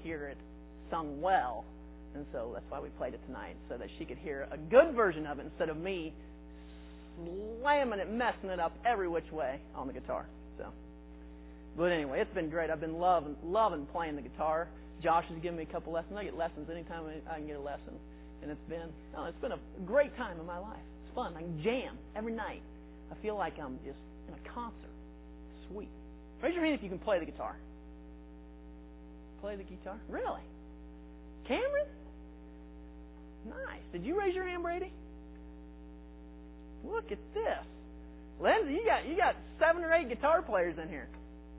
hear it sung well. And so that's why we played it tonight, so that she could hear a good version of it instead of me slamming it, messing it up every which way on the guitar. So, but anyway, it's been great. I've been loving playing the guitar. Josh has given me a couple lessons. I get lessons anytime I can get a lesson, and it's been a great time in my life. It's fun. I can jam every night. I feel like I'm just in a concert. Sweet. Raise your hand if you can play the guitar. Play the guitar? Really? Cameron? Nice. Did you raise your hand, Brady? Look at this. Lindsay, you got 7 or 8 guitar players in here.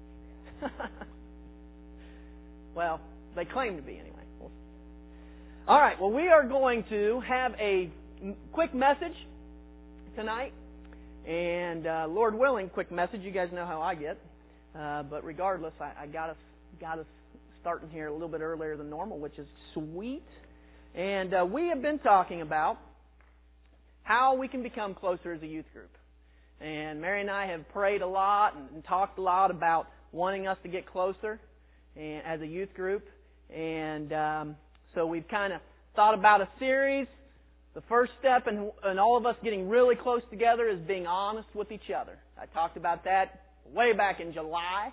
Well, they claim to be anyway. All right. Well, we are going to have a quick message tonight. And Lord willing, quick message. You guys know how I get. But regardless, I got us starting here a little bit earlier than normal, which is sweet. And we have been talking about how we can become closer as a youth group. And Mary and I have prayed a lot and talked a lot about wanting us to get closer as a youth group. And so we've kind of thought about a series. The first step in all of us getting really close together is being honest with each other. I talked about that way back in July.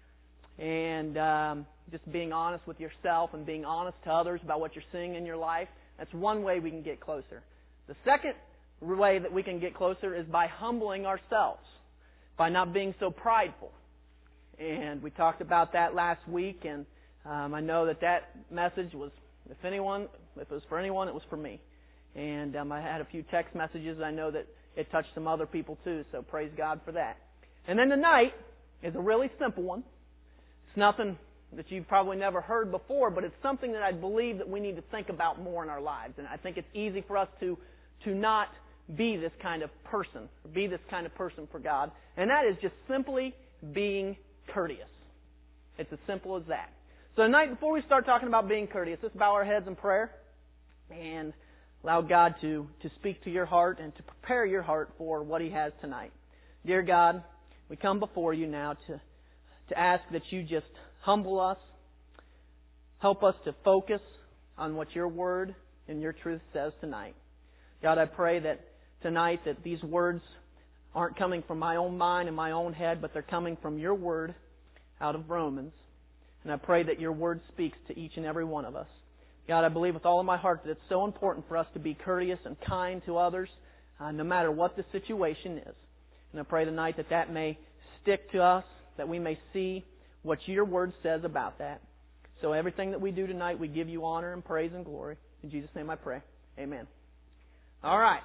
And just being honest with yourself and being honest to others about what you're seeing in your life. That's one way we can get closer. The second way that we can get closer is by humbling ourselves, by not being so prideful. And we talked about that last week, and I know that message was, if it was for anyone, it was for me. And I had a few text messages. I know that it touched some other people too, so praise God for that. And then tonight is a really simple one. It's nothing that you've probably never heard before, but it's something that I believe that we need to think about more in our lives. And I think it's easy for us to not be this kind of person, or be this kind of person for God. And that is just simply being courteous. It's as simple as that. So tonight, before we start talking about being courteous, let's bow our heads in prayer and allow God to speak to your heart and to prepare your heart for what He has tonight. Dear God, we come before you now to ask that you just humble us, help us to focus on what your word and your truth says tonight. God, I pray that tonight that these words aren't coming from my own mind and my own head, but they're coming from your word out of Romans. And I pray that your word speaks to each and every one of us. God, I believe with all of my heart that it's so important for us to be courteous and kind to others, no matter what the situation is. And I pray tonight that may stick to us, that we may see what your word says about that. So everything that we do tonight, we give you honor and praise and glory. In Jesus' name I pray. Amen. All right.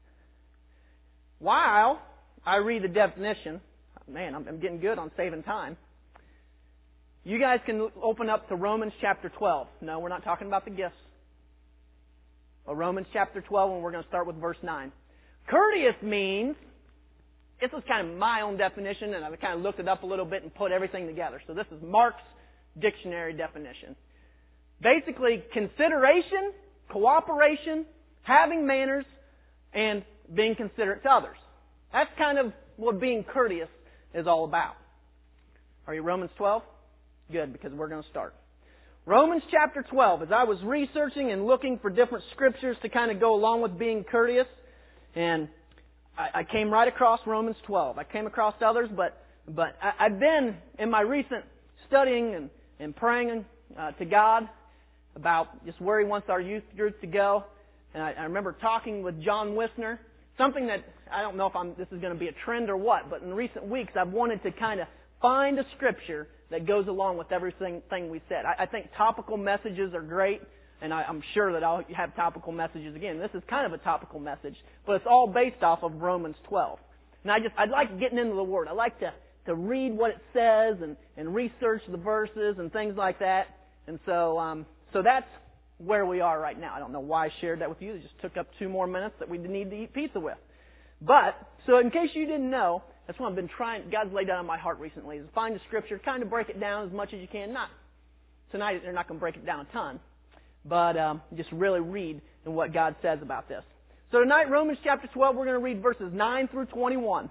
While I read the definition, man, I'm getting good on saving time. You guys can open up to Romans chapter 12. No, we're not talking about the gifts. But Romans chapter 12, and we're going to start with verse 9. Courteous means, this is kind of my own definition, and I've kind of looked it up a little bit and put everything together. So this is Mark's dictionary definition. Basically, consideration, cooperation, having manners, and being considerate to others. That's kind of what being courteous is all about. Are you Romans 12? Good, because we're going to start. Romans chapter 12. As I was researching and looking for different scriptures to kind of go along with being courteous, and I came right across Romans 12. I came across others, but I've been in my recent studying and praying to God about just where He wants our youth group to go. And I remember talking with John Wisner, something that I don't know if this is going to be a trend or what, but in recent weeks I've wanted to kind of find a scripture that goes along with everything we said. I think topical messages are great, and I'm sure that I'll have topical messages again. This is kind of a topical message, but it's all based off of Romans 12. And I like getting into the Word. I like to read what it says and research the verses and things like that. And so that's where we are right now. I don't know why I shared that with you. It just took up 2 more minutes that we need to eat pizza with. But, so in case you didn't know, that's what I've been trying, God's laid down on my heart recently, is find a scripture, kind of break it down as much as you can. Tonight they're not going to break it down a ton, but just really read in what God says about this. So tonight, Romans chapter 12, we're going to read verses 9 through 21.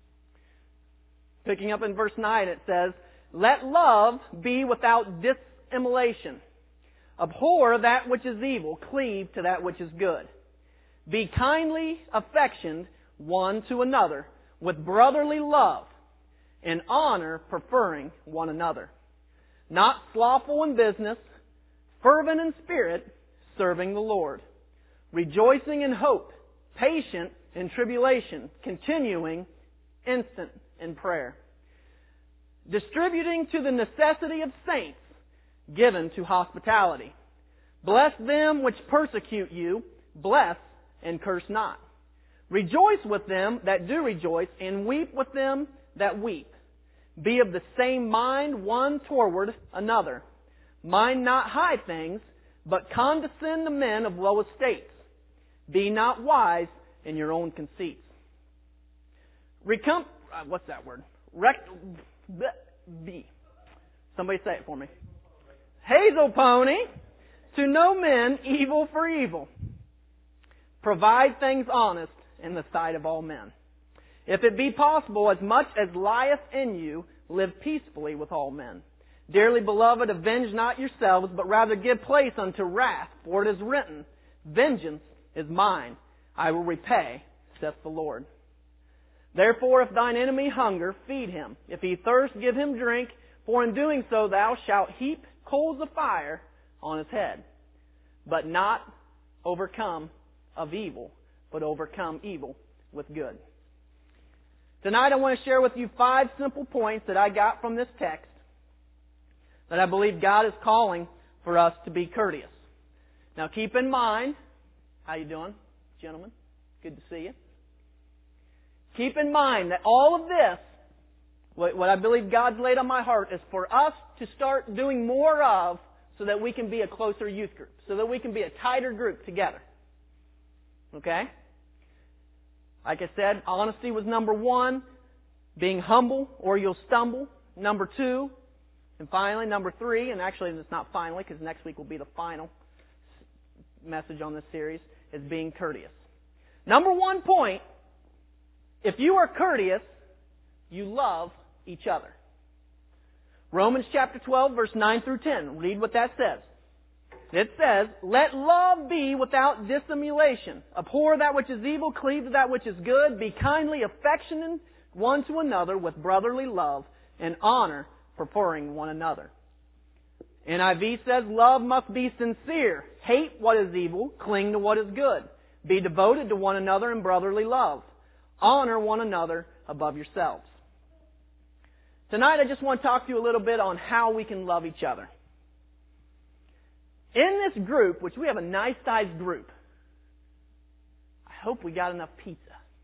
Picking up in verse 9, it says, "Let love be without immolation. Abhor that which is evil. Cleave to that which is good. Be kindly affectioned one to another with brotherly love, in honor preferring one another. Not slothful in business, fervent in spirit, serving the Lord. Rejoicing in hope, patient in tribulation, continuing instant in prayer. Distributing to the necessity of saints, given to hospitality. Bless them which persecute you, bless and curse not. Rejoice with them that do rejoice, and weep with them that weep. Be of the same mind one toward another. Mind not high things, but condescend to men of low estates. Be not wise in your own conceits. What's that word? Somebody say it for me. Hazel pony. To no men evil for evil. Provide things honest in the sight of all men. If it be possible, as much as lieth in you, live peacefully with all men. Dearly beloved, avenge not yourselves, but rather give place unto wrath, for it is written, Vengeance is mine, I will repay, saith the Lord. Therefore, if thine enemy hunger, feed him. If he thirst, give him drink, for in doing so thou shalt heap coals of fire on his head. But not overcome of evil, but overcome evil with good. Tonight I want to share with you 5 simple points that I got from this text that I believe God is calling for us to be courteous. Now keep in mind, how you doing, gentlemen? Good to see you. Keep in mind that all of this, what I believe God's laid on my heart, is for us to start doing more of so that we can be a closer youth group, so that we can be a tighter group together. Okay? Like I said, honesty was number 1. Being humble or you'll stumble. Number 2. And finally, number 3, and actually it's not finally because next week will be the final message on this series, is being courteous. Number 1 point, if you are courteous, you love each other. Romans chapter 12, verse 9 through 10. Read what that says. It says, Let love be without dissimulation. Abhor that which is evil, cleave to that which is good. Be kindly affectionate one to another with brotherly love, and honor preferring one another. NIV says, Love must be sincere. Hate what is evil, cling to what is good. Be devoted to one another in brotherly love. Honor one another above yourselves. Tonight I just want to talk to you a little bit on how we can love each other. In this group, which we have a nice sized group, I hope we got enough pizza.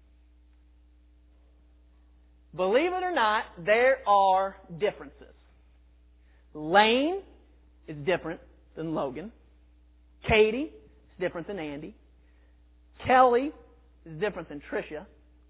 Believe it or not, there are differences. Lane is different than Logan. Katie is different than Andy. Kelly is different than Tricia.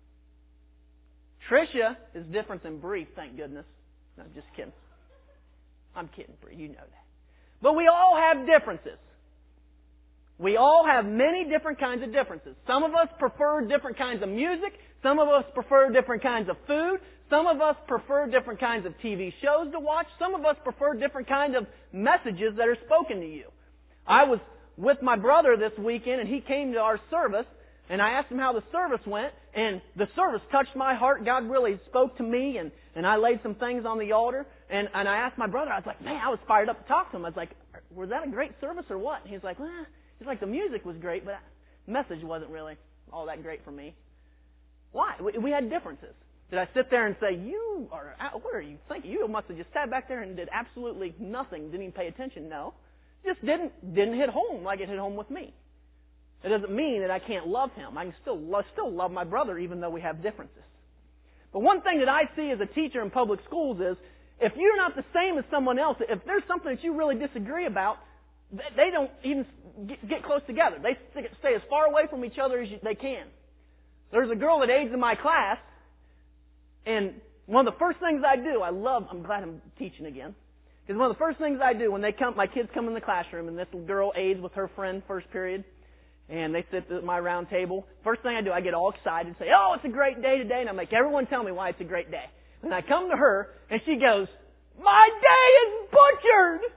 Tricia is different than Bree, thank goodness. No, just kidding. I'm kidding, Bree. You know that. But we all have differences. We all have many different kinds of differences. Some of us prefer different kinds of music. Some of us prefer different kinds of food. Some of us prefer different kinds of TV shows to watch. Some of us prefer different kinds of messages that are spoken to you. I was with my brother this weekend, and he came to our service, and I asked him how the service went, and the service touched my heart. God really spoke to me, and I laid some things on the altar, and I asked my brother, I was like, man, I was fired up to talk to him. I was like, was that a great service or what? And he's like, well, he's like, the music was great, but the message wasn't really all that great for me. Why? We had differences. Did I sit there and say, what are you thinking? You must have just sat back there and did absolutely nothing, didn't even pay attention. No. Just didn't hit home like it hit home with me. It doesn't mean that I can't love him. I can still love my brother even though we have differences. But one thing that I see as a teacher in public schools is if you're not the same as someone else, if there's something that you really disagree about, they don't even get close together. They stay as far away from each other as they can. There's a girl that aides in my class, and one of the first things I do, I'm glad I'm teaching again, because one of the first things I do when my kids come in the classroom, and this girl aides with her friend first period, and they sit at my round table. First thing I do, I get all excited and say, oh, it's a great day today, and I make everyone tell me why it's a great day. And I come to her, and she goes, my day is butchered!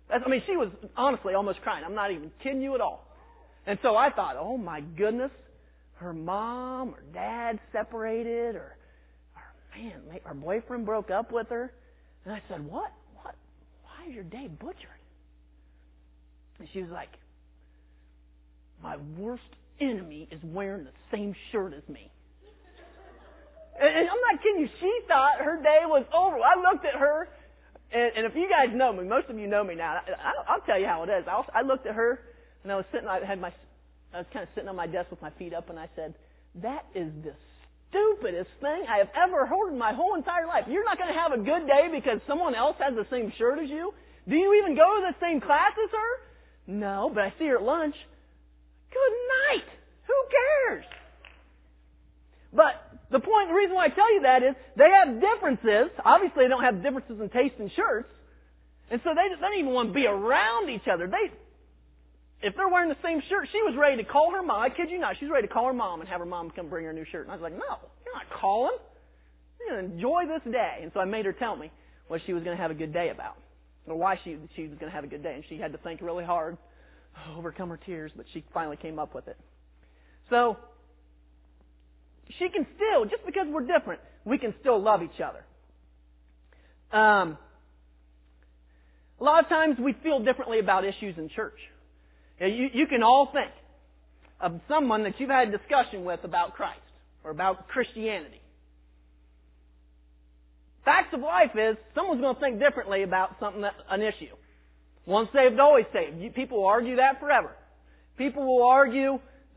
She was honestly almost crying. I'm not even kidding you at all. And so I thought, oh my goodness, her mom or dad separated, or man, her boyfriend broke up with her. And I said, what? Why is your day butchered? And she was like, my worst enemy is wearing the same shirt as me. And I'm not kidding you. She thought her day was over. I looked at her, and if you guys know me, most of you know me now. I'll tell you how it is. I looked at her, and I was kind of sitting on my desk with my feet up, and I said, that is the stupidest thing I have ever heard in my whole entire life. You're not going to have a good day because someone else has the same shirt as you? Do you even go to the same class as her? No, but I see her at lunch. Good night. Who cares? But the reason why I tell you that is they have differences. Obviously, they don't have differences in taste in shirts. And so they don't even want to be around each other. If they're wearing the same shirt, she was ready to call her mom. I kid you not. She's ready to call her mom and have her mom come bring her a new shirt. And I was like, no, you're not calling. You're going to enjoy this day. And so I made her tell me what she was going to have a good day about, or why she was going to have a good day. And she had to think really hard, overcome her tears, but she finally came up with it. So she can still, just because we're different, we can still love each other. A lot of times we feel differently about issues in church. You can all think of someone that you've had a discussion with about Christ or about Christianity. Facts of life is someone's going to think differently about an issue. Once saved, always saved. People will argue that forever. People will argue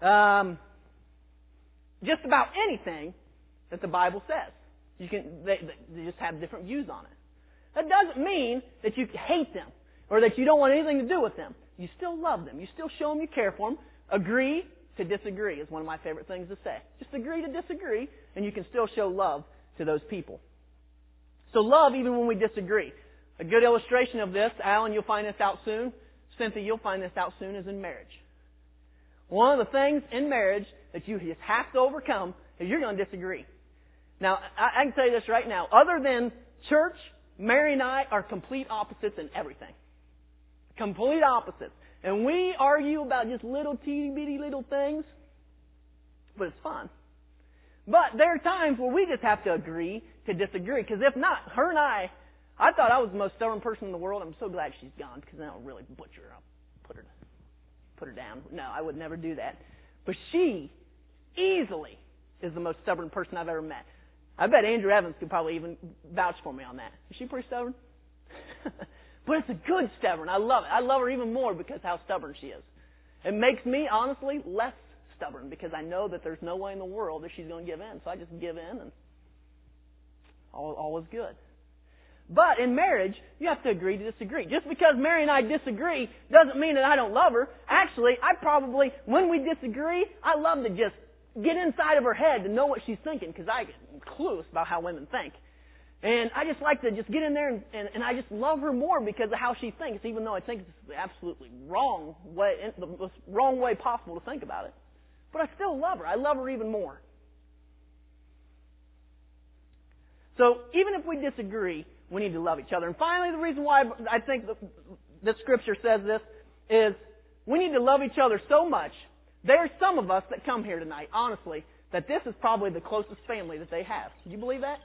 just about anything that the Bible says. They just have different views on it. That doesn't mean that you hate them or that you don't want anything to do with them. You still love them. You still show them you care for them. Agree to disagree is one of my favorite things to say. Just agree to disagree, and you can still show love to those people. So love even when we disagree. A good illustration of this, Alan, you'll find this out soon. Cynthia, you'll find this out soon, is in marriage. One of the things in marriage that you just have to overcome is you're going to disagree. Now, I can tell you this right now. Other than church, Mary and I are complete opposites in everything. Complete opposites. And we argue about just little teeny-bitty little things, but it's fun. But there are times where we just have to agree to disagree, because if not, her and I thought I was the most stubborn person in the world. I'm so glad she's gone, because then I'll really butcher her. I'll put her down. No, I would never do that. But she easily is the most stubborn person I've ever met. I bet Andrew Evans could probably even vouch for me on that. Is she pretty stubborn? But it's a good stubborn. I love it. I love her even more because how stubborn she is. It makes me, honestly, less stubborn because I know that there's no way in the world that she's going to give in. So I just give in and all is good. But in marriage, you have to agree to disagree. Just because Mary and I disagree doesn't mean that I don't love her. Actually, when we disagree, I love to just get inside of her head to know what she's thinking because I get clueless about how women think. And I just like to just get in there and I just love her more because of how she thinks, even though I think it's the absolutely wrong way possible to think about it. But I still love her. I love her even more. So even if we disagree, we need to love each other. And finally, the reason why I think that Scripture says this is we need to love each other so much. There are some of us that come here tonight, honestly, that this is probably the closest family that they have. Do you believe that?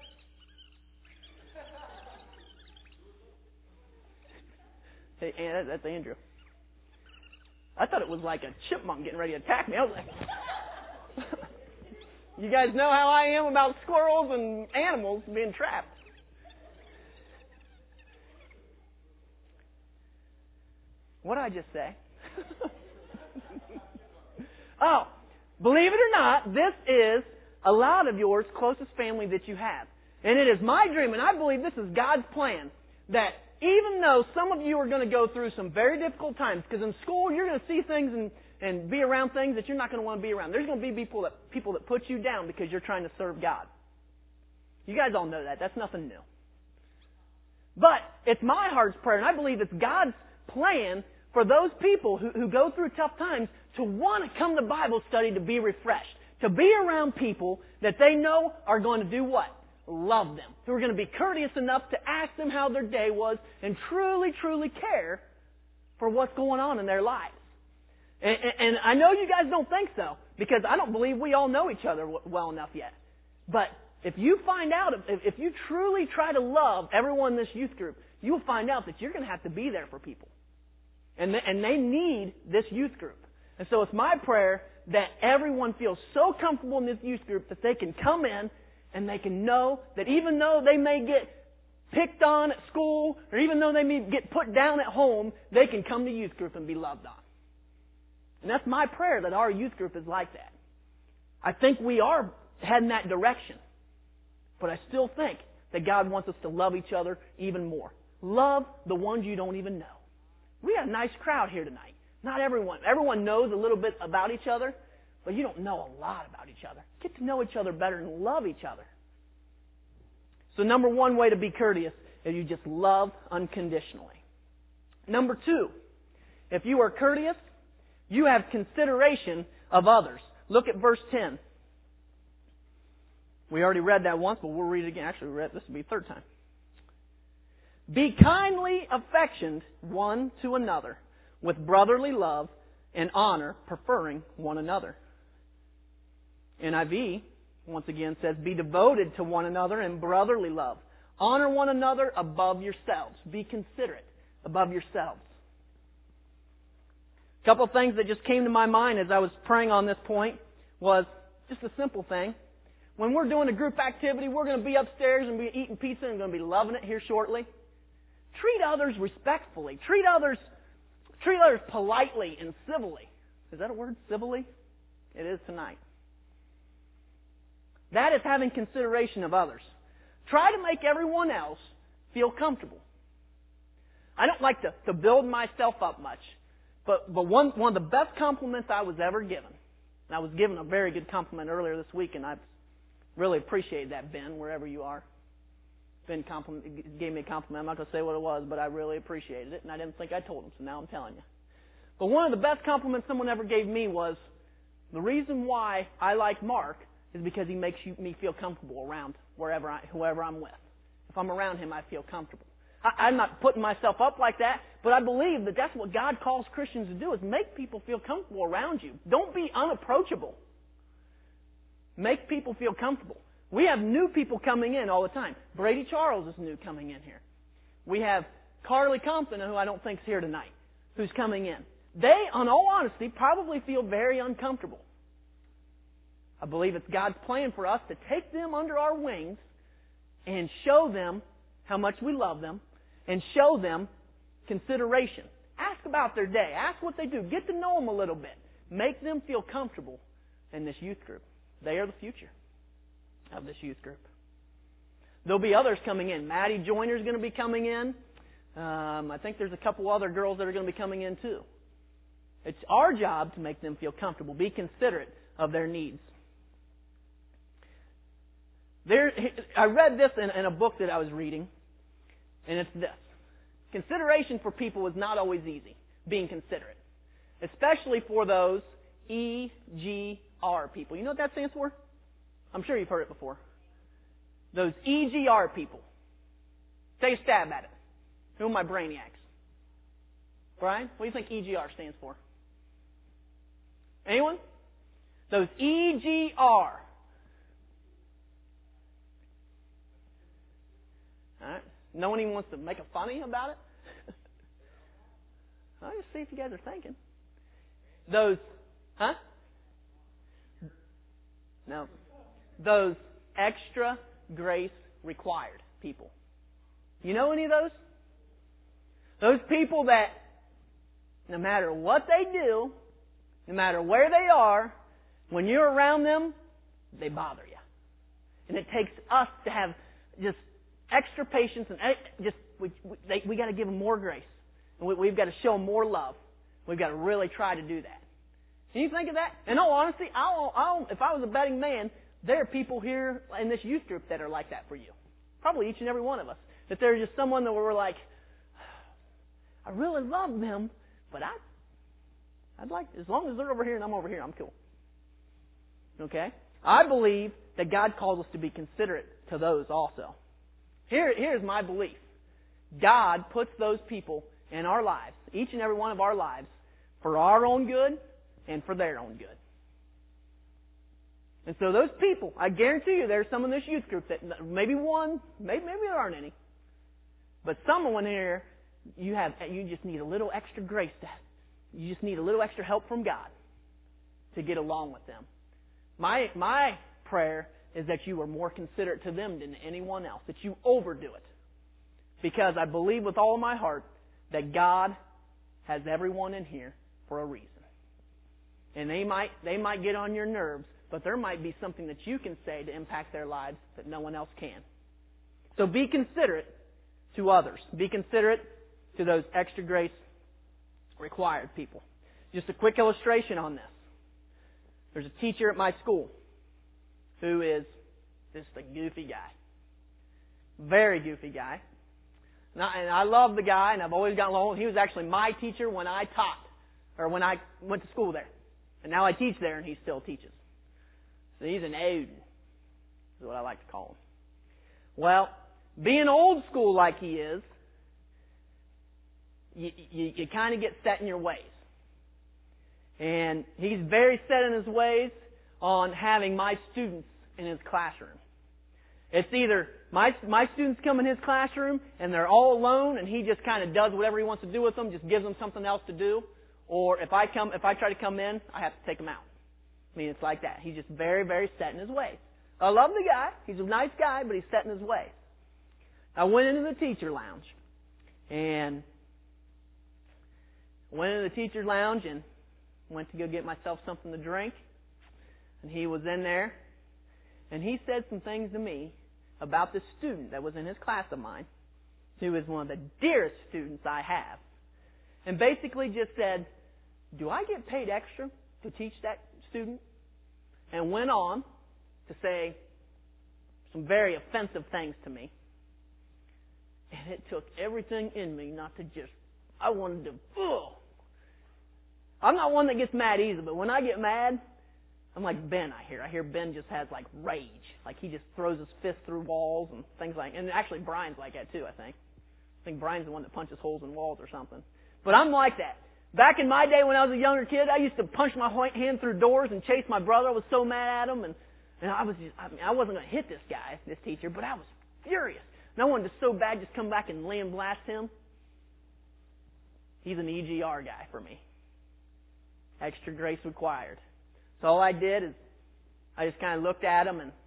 Hey, that's Andrew. I thought it was like a chipmunk getting ready to attack me. I was like, you guys know how I am about squirrels and animals being trapped. What did I just say? Oh, believe it or not, this is a lot of yours closest family that you have. And it is my dream, and I believe this is God's plan, that even though some of you are going to go through some very difficult times, because in school you're going to see things and be around things that you're not going to want to be around. There's going to be people that put you down because you're trying to serve God. You guys all know that. That's nothing new. But it's my heart's prayer, and I believe it's God's plan for those people who go through tough times to want to come to Bible study to be refreshed, to be around people that they know are going to do what? Love them. Who are going to be courteous enough to ask them how their day was and truly, truly care for what's going on in their lives. And I know you guys don't think so, because I don't believe we all know each other well enough yet. But if you find out, if you truly try to love everyone in this youth group, you'll find out that you're going to have to be there for people. And they need this youth group. And so it's my prayer that everyone feels so comfortable in this youth group that they can come in and they can know that even though they may get picked on at school, or even though they may get put down at home, they can come to youth group and be loved on. And that's my prayer, that our youth group is like that. I think we are heading that direction. But I still think that God wants us to love each other even more. Love the ones you don't even know. We got a nice crowd here tonight. Not everyone. Everyone knows a little bit about each other, but you don't know a lot about each other. Get to know each other better and love each other. So number one way to be courteous is you just love unconditionally. Number two, if you are courteous, you have consideration of others. Look at verse 10. We already read that once, but we'll read it again. Actually, this will be the third time. Be kindly affectioned one to another with brotherly love and honor, preferring one another. NIV, once again, says, be devoted to one another in brotherly love. Honor one another above yourselves. Be considerate above yourselves. A couple of things that just came to my mind as I was praying on this point was just a simple thing. When we're doing a group activity, we're going to be upstairs and be eating pizza and going to be loving it here shortly. Treat others respectfully. Treat others politely and civilly. Is that a word? Civilly? It is tonight. That is having consideration of others. Try to make everyone else feel comfortable. I don't like to build myself up much, but one of the best compliments I was ever given, and I was given a very good compliment earlier this week, and I've really appreciated that, Ben, wherever you are. Ben gave me a compliment. I'm not going to say what it was, but I really appreciated it, and I didn't think I told him, so now I'm telling you. But one of the best compliments someone ever gave me was, the reason why I like Mark is because he makes me feel comfortable around whoever I'm with. If I'm around him, I feel comfortable. I'm not putting myself up like that, but I believe that that's what God calls Christians to do, is make people feel comfortable around you. Don't be unapproachable. Make people feel comfortable. We have new people coming in all the time. Brady Charles is new coming in here. We have Carly Compton, who I don't think is here tonight, who's coming in. They, in all honesty, probably feel very uncomfortable. I believe it's God's plan for us to take them under our wings and show them how much we love them and show them consideration. Ask about their day. Ask what they do. Get to know them a little bit. Make them feel comfortable in this youth group. They are the future of this youth group. There'll be others coming in. Maddie Joyner's going to be coming in. I think there's a couple other girls that are going to be coming in too. It's our job to make them feel comfortable. Be considerate of their needs. I read this in a book that I was reading, and it's this. Consideration for people is not always easy, being considerate. Especially for those EGR people. You know what that stands for? I'm sure you've heard it before. Those EGR people. Take a stab at it. Who are my brainiacs? Brian, what do you think EGR stands for? Anyone? Those EGR. Alright. No one even wants to make a funny about it? I'll just see if you guys are thinking. Those, No. Those extra grace required people. You know any of those? Those people that no matter what they do, no matter where they are, when you're around them, they bother you. And it takes us to have just extra patience and we got to give them more grace. And we've got to show them more love. We've got to really try to do that. Can you think of that? In all honesty, if I was a betting man, there are people here in this youth group that are like that for you. Probably each and every one of us. That there's just someone that we're like, I really love them, but I'd like, as long as they're over here and I'm over here, I'm cool. Okay? I believe that God calls us to be considerate to those also. Here's my belief. God puts those people in our lives, each and every one of our lives, for our own good and for their own good. And so those people, I guarantee you there's some in this youth group that maybe one, maybe there aren't any, but someone here, you just need a little extra grace. You just need a little extra help from God to get along with them. My prayer is that you are more considerate to them than anyone else, that you overdo it. Because I believe with all of my heart that God has everyone in here for a reason. And they might get on your nerves, but there might be something that you can say to impact their lives that no one else can. So be considerate to others. Be considerate to those extra grace required people. Just a quick illustration on this. There's a teacher at my school who is just a goofy guy. Very goofy guy. And I love the guy, and I've always gotten along with him. He was actually my teacher when I taught, or when I went to school there. And now I teach there, and he still teaches. So he's an Odin, is what I like to call him. Well, being old school like he is, you kind of get set in your ways. And he's very set in his ways on having my students in his classroom. It's either my students come in his classroom and they're all alone and he just kind of does whatever he wants to do with them, just gives them something else to do. Or if I try to come in, I have to take them out. I mean, it's like that. He's just very, very set in his ways. I love the guy. He's a nice guy, but he's set in his ways. I went into the teacher lounge and went to go get myself something to drink. And he was in there. And he said some things to me about this student that was in his class of mine, who is one of the dearest students I have. And basically just said, do I get paid extra to teach that student? And went on to say some very offensive things to me. And it took everything in me not to just, I wanted to, I'm not one that gets mad easily, but when I get mad, I'm like Ben, I hear Ben just has like rage. Like he just throws his fist through walls and things like that. And actually Brian's like that too, I think. I think Brian's the one that punches holes in walls or something. But I'm like that. Back in my day when I was a younger kid, I used to punch my hand through doors and chase my brother. I was so mad at him. And I wasn't going to hit this guy, this teacher, but I was furious. And I wanted to so bad just come back and lay and blast him. He's an EGR guy for me. Extra grace required. So all I did is I just kind of looked at him and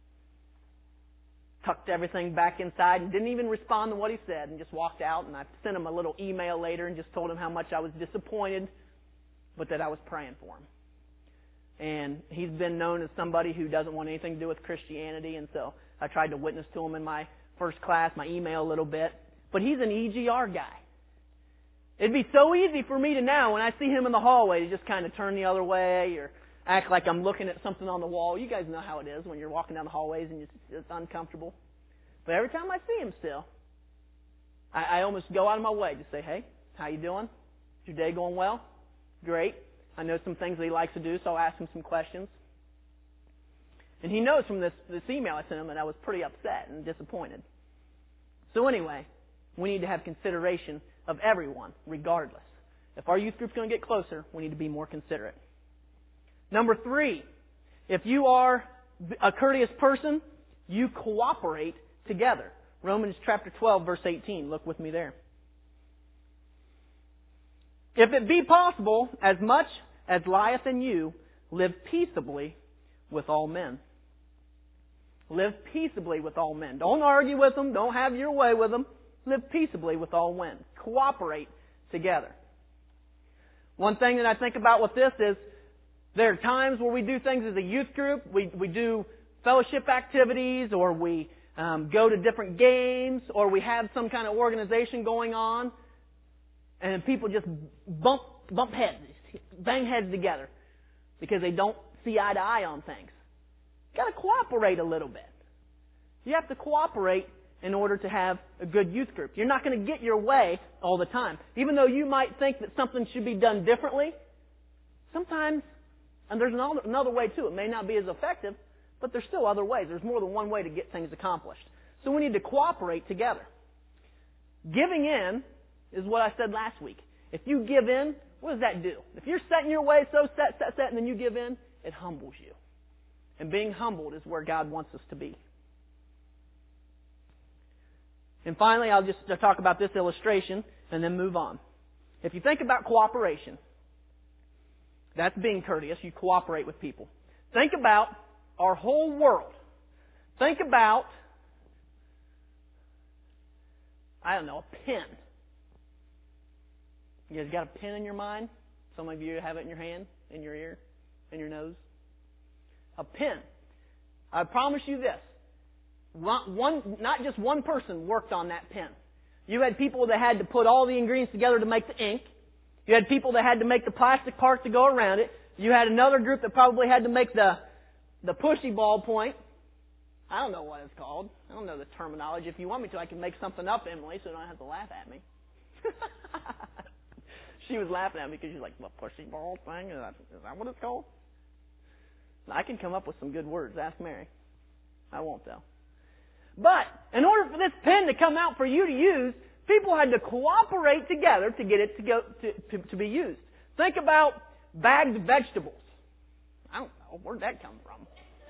tucked everything back inside and didn't even respond to what he said and just walked out. And I sent him a little email later and just told him how much I was disappointed, but that I was praying for him. And he's been known as somebody who doesn't want anything to do with Christianity, and so I tried to witness to him in my first class, my email a little bit. But he's an EGR guy. It'd be so easy for me to now, when I see him in the hallway, to just kind of turn the other way or act like I'm looking at something on the wall. You guys know how it is when you're walking down the hallways and it's uncomfortable. But every time I see him still, I almost go out of my way to say, hey, how you doing? Is your day going well? Great. I know some things that he likes to do, so I'll ask him some questions. And he knows from this email I sent him that I was pretty upset and disappointed. So anyway, we need to have consideration of everyone, regardless. If our youth group's going to get closer, we need to be more considerate. Number 3, if you are a courteous person, you cooperate together. Romans chapter 12, verse 18. Look with me there. If it be possible, as much as lieth in you, live peaceably with all men. Live peaceably with all men. Don't argue with them. Don't have your way with them. Live peaceably with all men. Cooperate together. One thing that I think about with this is there are times where we do things as a youth group. We do fellowship activities, or we go to different games, or we have some kind of organization going on, and people just bump heads, bang heads together because they don't see eye to eye on things. You've got to cooperate a little bit. You have to cooperate in order to have a good youth group. You're not going to get your way all the time. Even though you might think that something should be done differently, sometimes, and there's another way too, it may not be as effective, but there's still other ways. There's more than one way to get things accomplished. So we need to cooperate together. Giving in is what I said last week. If you give in, what does that do? If you're set in your way, so set, and then you give in, it humbles you. And being humbled is where God wants us to be. And finally, I'll just talk about this illustration and then move on. If you think about cooperation, that's being courteous. You cooperate with people. Think about our whole world. Think about, I don't know, a pen. You guys got a pen in your mind? Some of you have it in your hand, in your ear, in your nose. A pen. I promise you this. Not just one person worked on that pen. You had people that had to put all the ingredients together to make the ink. You had people that had to make the plastic part to go around it. You had another group that probably had to make the pushy ballpoint. I don't know what it's called. I don't know the terminology. If you want me to, I can make something up, Emily, so you don't have to laugh at me. She was laughing at me because she's like, what, pushy ball thing? Is that what it's called? I can come up with some good words. Ask Mary. I won't, though. But in order for this pen to come out for you to use, people had to cooperate together to get it to be used. Think about bagged vegetables. I don't know. Where'd that come from?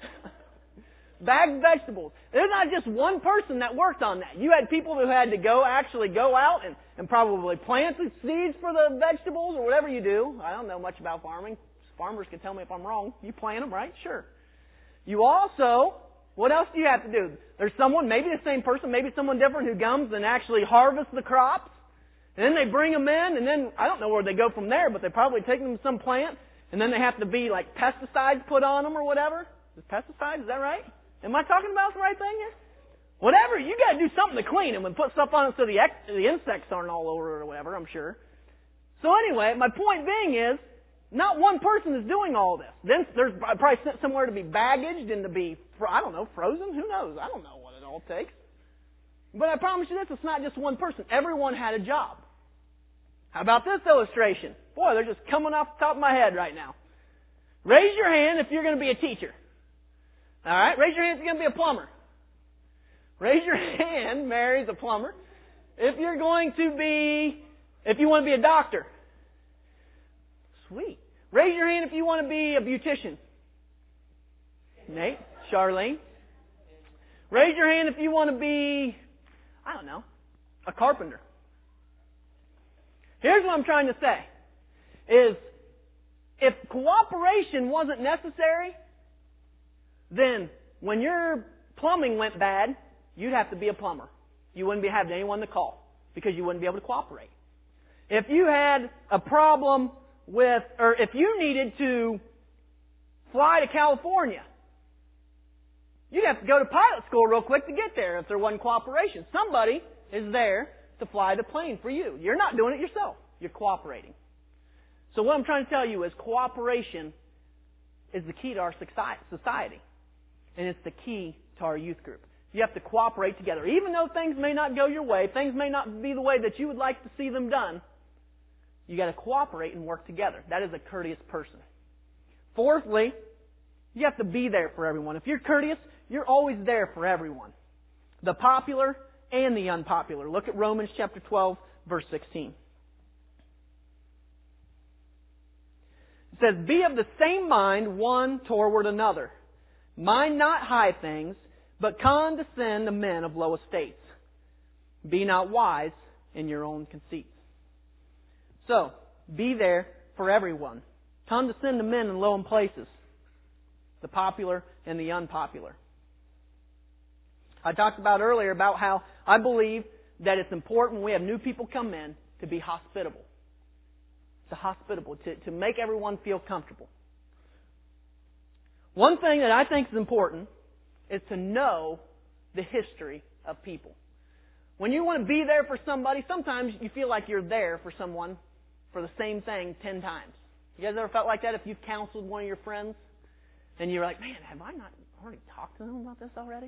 Bagged vegetables. There's not just one person that worked on that. You had people who had to actually go out and probably plant the seeds for the vegetables or whatever you do. I don't know much about farming. Farmers can tell me if I'm wrong. You plant them, right? Sure. You also, what else do you have to do? There's someone, maybe the same person, maybe someone different who comes and actually harvests the crops. And then they bring them in, and then I don't know where they go from there, but they probably take them to some plant, and then they have to be like pesticides put on them or whatever. Is pesticides, is that right? Am I talking about the right thing here? Whatever, you got to do something to clean them and put stuff on it so the insects aren't all over it or whatever, I'm sure. So anyway, my point being is, not one person is doing all this. Then there's probably sent somewhere to be baggaged and to be, I don't know, frozen. Who knows? I don't know what it all takes. But I promise you this, it's not just one person. Everyone had a job. How about this illustration? Boy, they're just coming off the top of my head right now. Raise your hand if you're going to be a teacher. All right? Raise your hand if you're going to be a plumber. Raise your hand, Mary's a plumber, if you want to be a doctor. Sweet. Raise your hand if you want to be a beautician. Nate, Charlene. Raise your hand if you want to be, I don't know, a carpenter. Here's what I'm trying to say, is if cooperation wasn't necessary, then when your plumbing went bad, you'd have to be a plumber. You wouldn't be having anyone to call because you wouldn't be able to cooperate. If you had a problem or if you needed to fly to California, you'd have to go to pilot school real quick to get there if there wasn't cooperation. Somebody is there to fly the plane for you. You're not doing it yourself. You're cooperating. So what I'm trying to tell you is cooperation is the key to our society. And it's the key to our youth group. You have to cooperate together. Even though things may not go your way, things may not be the way that you would like to see them done, you got to cooperate and work together. That is a courteous person. Fourthly, you have to be there for everyone. If you're courteous, you're always there for everyone. The popular and the unpopular. Look at Romans chapter 12, verse 16. It says, "Be of the same mind one toward another. Mind not high things, but condescend to men of low estates. Be not wise in your own conceits." So, be there for everyone. Condescend to men in low places. The popular and the unpopular. I talked about earlier about how I believe that it's important when we have new people come in to be hospitable. To make everyone feel comfortable. One thing that I think is important is to know the history of people. When you want to be there for somebody, sometimes you feel like you're there for someone for the same thing 10 times. You guys ever felt like that if you've counseled one of your friends? And you're like, man, have I not already talked to them about this already?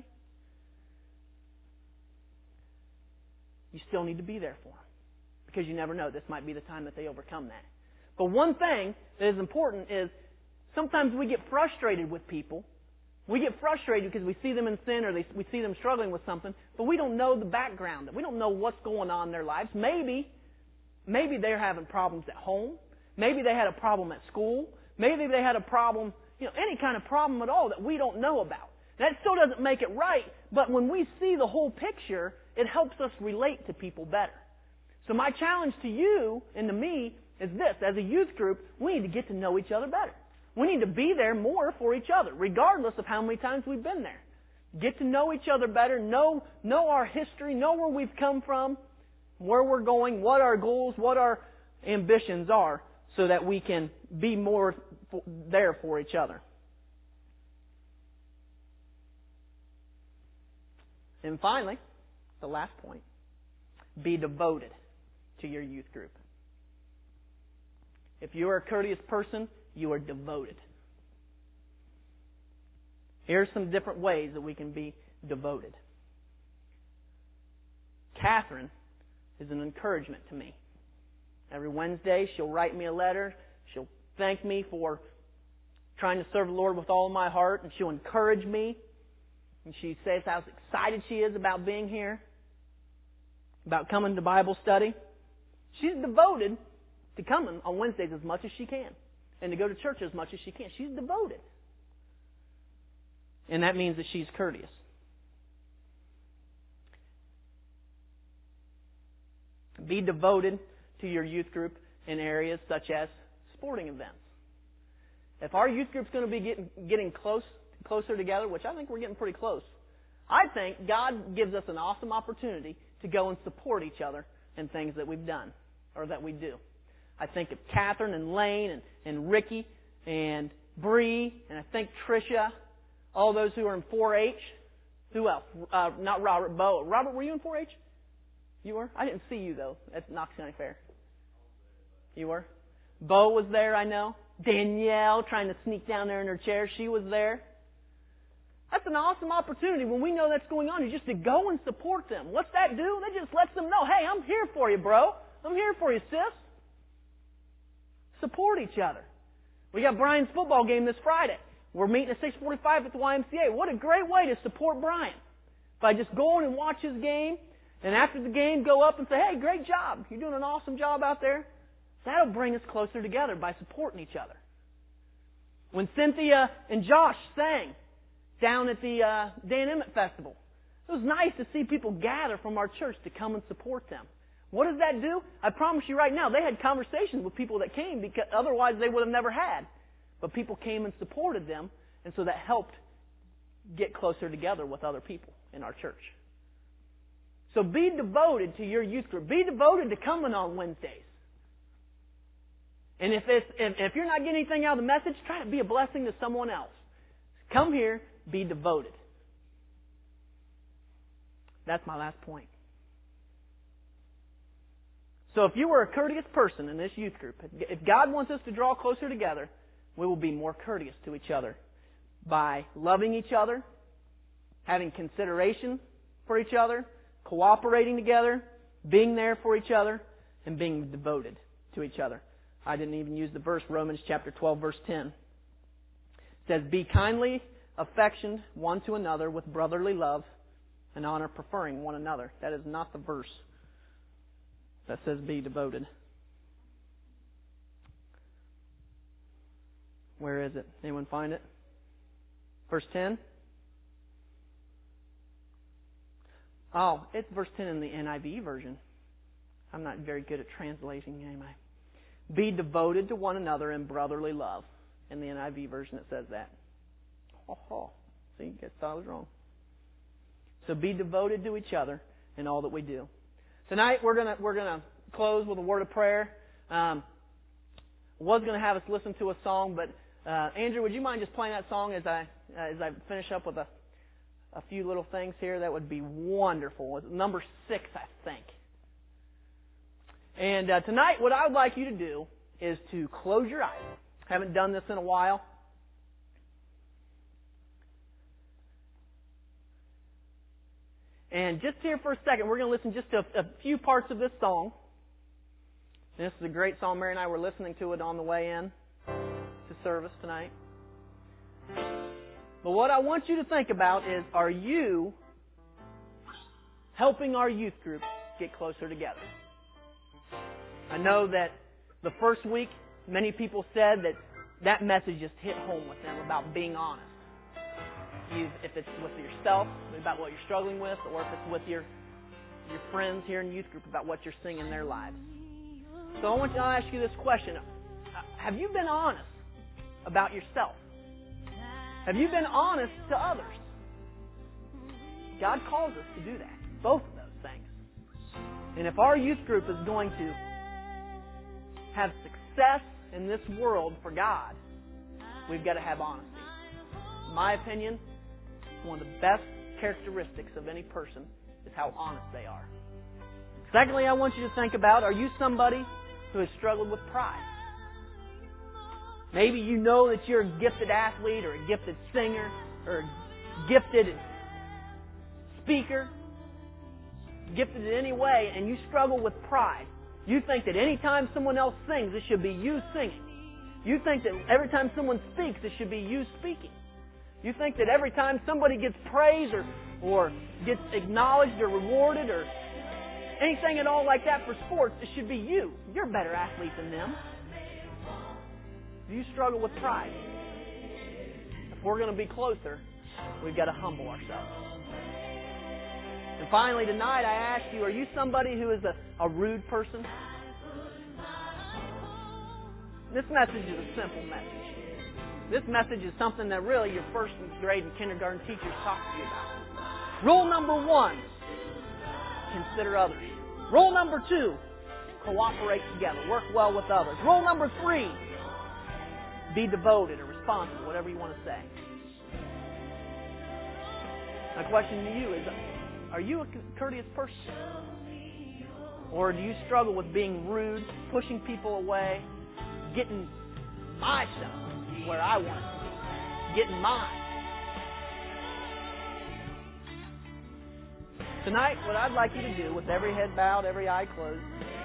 You still need to be there for them. Because you never know. This might be the time that they overcome that. But one thing that is important is sometimes we get frustrated with people. We get frustrated because we see them in sin or we see them struggling with something, but we don't know the background. We don't know what's going on in their lives. Maybe maybe they're having problems at home. Maybe they had a problem at school. Maybe they had a problem, any kind of problem at all that we don't know about. That still doesn't make it right, but when we see the whole picture, it helps us relate to people better. So my challenge to you and to me is this. As a youth group, we need to get to know each other better. We need to be there more for each other, regardless of how many times we've been there. Get to know each other better, know our history, know where we've come from, where we're going, what our goals, what our ambitions are, so that we can be more there for each other. And finally, the last point, be devoted to your youth group. If you are a courteous person, you are devoted. Here are some different ways that we can be devoted. Catherine is an encouragement to me. Every Wednesday, she'll write me a letter. She'll thank me for trying to serve the Lord with all of my heart, and she'll encourage me. And she says how excited she is about being here, about coming to Bible study. She's devoted to coming on Wednesdays as much as she can, and to go to church as much as she can. She's devoted. And that means that she's courteous. Be devoted to your youth group in areas such as sporting events. If our youth group's going to be getting closer together, which I think we're getting pretty close, I think God gives us an awesome opportunity to go and support each other in things that we've done or that we do. I think of Catherine and Lane and Ricky and Bree and I think Tricia, all those who are in 4-H. Who else? Not Robert, Bo. Robert, were you in 4-H? You were? I didn't see you, though, at Knox County Fair. You were? Bo was there, I know. Danielle, trying to sneak down there in her chair, she was there. That's an awesome opportunity when we know that's going on, is just to go and support them. What's that do? That just lets them know, hey, I'm here for you, bro. I'm here for you, sis. Support each other. We got Brian's football game this Friday. We're meeting at 6:45 at the YMCA. What a great way to support Brian. By just going and watch his game, and after the game go up and say, hey, great job. You're doing an awesome job out there. That'll bring us closer together by supporting each other. When Cynthia and Josh sang down at the Dan Emmett Festival, it was nice to see people gather from our church to come and support them. What does that do? I promise you right now, they had conversations with people that came, because otherwise they would have never had. But people came and supported them, and so that helped get closer together with other people in our church. So be devoted to your youth group. Be devoted to coming on Wednesdays. And if you're not getting anything out of the message, try to be a blessing to someone else. Come here, be devoted. That's my last point. So if you were a courteous person in this youth group, if God wants us to draw closer together, we will be more courteous to each other by loving each other, having consideration for each other, cooperating together, being there for each other, and being devoted to each other. I didn't even use the verse, Romans chapter 12, verse 10. It says, be kindly affectioned one to another with brotherly love and honor, preferring one another. That is not the verse that says be devoted. Where is it? Anyone find it? Verse 10? Oh, it's verse 10 in the NIV version. I'm not very good at translating, am I? Be devoted to one another in brotherly love. In the NIV version it says that. Oh, see, you guys thought I was wrong. So be devoted to each other in all that we do. Tonight we're gonna close with a word of prayer. Was going to have us listen to a song, but Andrew, would you mind just playing that song as I finish up with a few little things here? That would be wonderful. It's number 6, I think. And tonight, what I would like you to do is to close your eyes. Haven't done this in a while. And just here for a second, we're going to listen just to a few parts of this song. And this is a great song. Mary and I were listening to it on the way in to service tonight. But what I want you to think about is, are you helping our youth group get closer together? I know that the first week, many people said that message just hit home with them about being honest. If it's with yourself, about what you're struggling with, or if it's with your friends here in youth group about what you're seeing in their lives. So I want to ask you this question. Have you been honest about yourself? Have you been honest to others? God calls us to do that. Both of those things. And if our youth group is going to have success in this world for God, we've got to have honesty. In my opinion, one of the best characteristics of any person is how honest they are. Secondly, I want you to think about, are you somebody who has struggled with pride? Maybe you know that you're a gifted athlete or a gifted singer or a gifted speaker, gifted in any way, and you struggle with pride. You think that any time someone else sings, it should be you singing. You think that every time someone speaks, it should be you speaking. You think that every time somebody gets praise or gets acknowledged or rewarded or anything at all like that for sports, it should be you. You're a better athlete than them. Do you struggle with pride? If we're going to be closer, we've got to humble ourselves. And finally, tonight I ask you, are you somebody who is a rude person? This message is a simple message. This message is something that really your first grade and kindergarten teachers talk to you about. Rule number 1, consider others. Rule number 2, cooperate together. Work well with others. Rule number 3, be devoted or responsible, whatever you want to say. My question to you is, are you a courteous person? Or do you struggle with being rude, pushing people away, getting my stuff where I want it, getting mine? Tonight, what I'd like you to do, with every head bowed, every eye closed,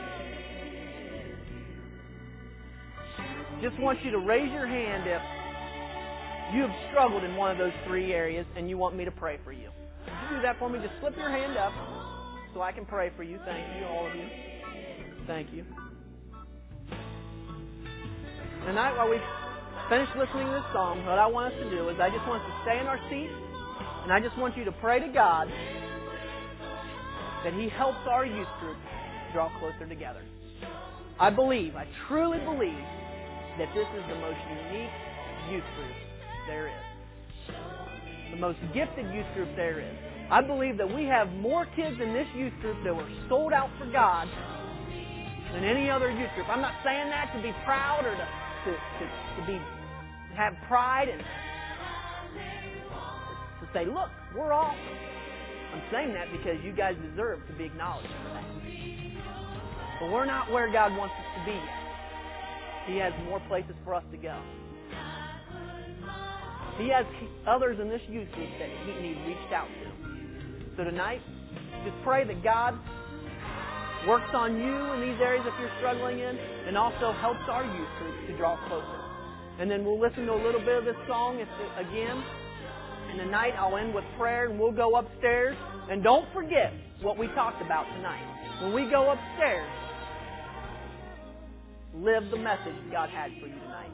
just want you to raise your hand if you have struggled in one of those 3 areas and you want me to pray for you. Would you do that for me? Just slip your hand up so I can pray for you. Thank you, all of you. Thank you. Tonight, while we finish listening to this song, what I want us to do is I just want us to stay in our seats, and I just want you to pray to God that He helps our youth group draw closer together. I truly believe that this is the most unique youth group there is. The most gifted youth group there is. I believe that we have more kids in this youth group that were sold out for God than any other youth group. I'm not saying that to be proud or to have pride and to say, look, we're awesome. I'm saying that because you guys deserve to be acknowledged for that. But we're not where God wants us to be yet. He has more places for us to go. He has others in this youth group that He needs reached out to. So tonight, just pray that God works on you in these areas if you're struggling in, and also helps our youth group to draw closer. And then we'll listen to a little bit of this song again. And tonight I'll end with prayer, and we'll go upstairs. And don't forget what we talked about tonight. When we go upstairs, live the message God had for you tonight.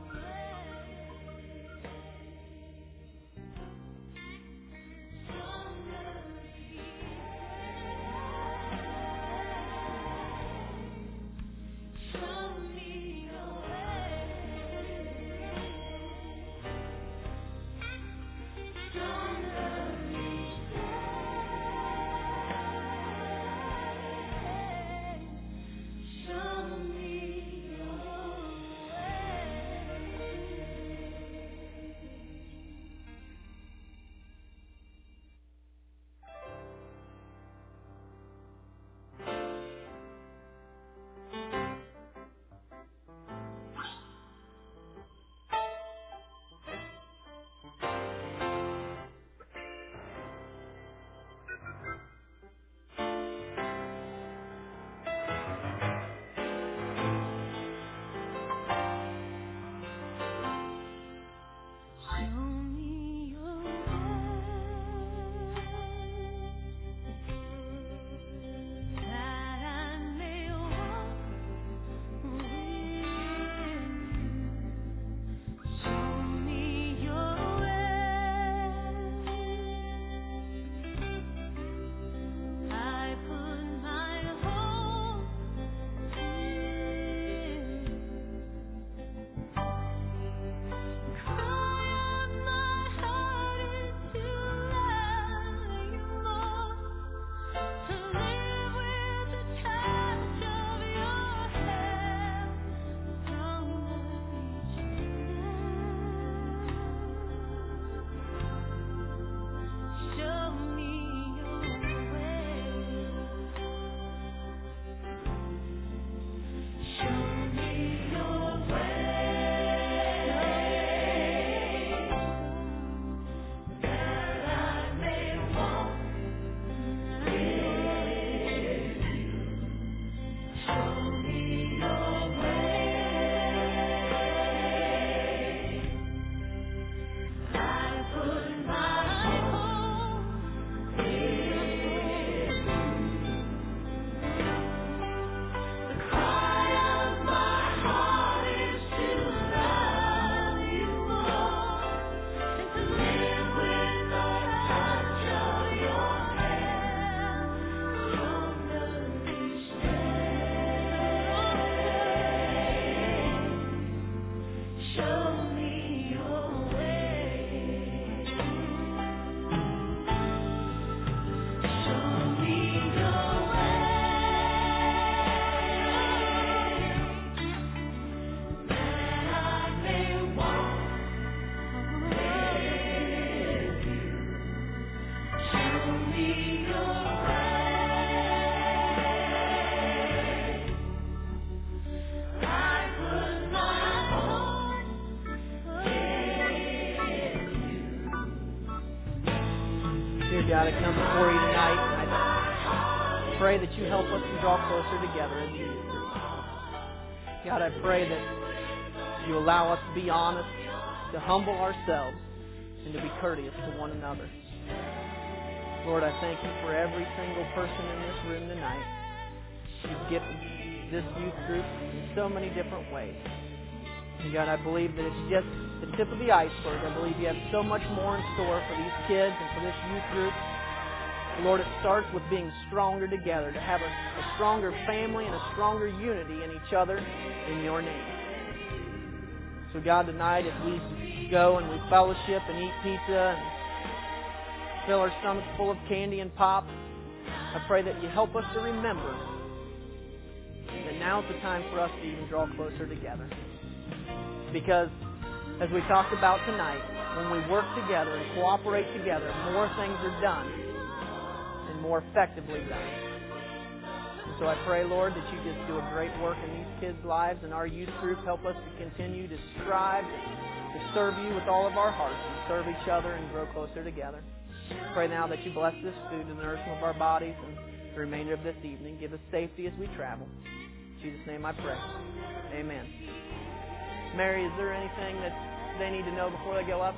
God, I come before you tonight, and I pray that you help us to draw closer together as you do. God, I pray that you allow us to be honest, to humble ourselves, and to be courteous to one another. Lord, I thank you for every single person in this room tonight. You've gifted this youth group in so many different ways. And God, I believe that it's just the tip of the iceberg. I believe you have so much more in store for these kids and for this youth group. Lord, it starts with being stronger together, to have a stronger family and a stronger unity in each other in your name. So God, tonight as we go and we fellowship and eat pizza and fill our stomachs full of candy and pop, I pray that you help us to remember that now's the time for us to even draw closer together. Because, as we talked about tonight, when we work together and cooperate together, more things are done and more effectively done. And so I pray, Lord, that you just do a great work in these kids' lives and our youth group. Help us to continue to strive to serve you with all of our hearts and serve each other and grow closer together. Pray now that you bless this food and the nourishment of our bodies and the remainder of this evening. Give us safety as we travel. In Jesus' name I pray. Amen. Mary, is there anything that they need to know before they go up?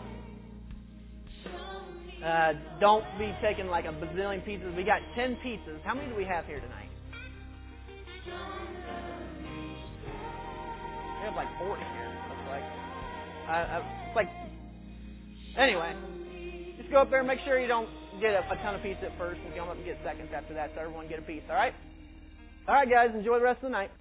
Don't be taking like a bazillion pizzas. We got 10 pizzas. How many do we have here tonight? We have like 40 here, it looks like. Anyway, just go up there and make sure you don't get a ton of pizza at first and come up and get seconds after that, so everyone get a piece, all right? All right, guys, enjoy the rest of the night.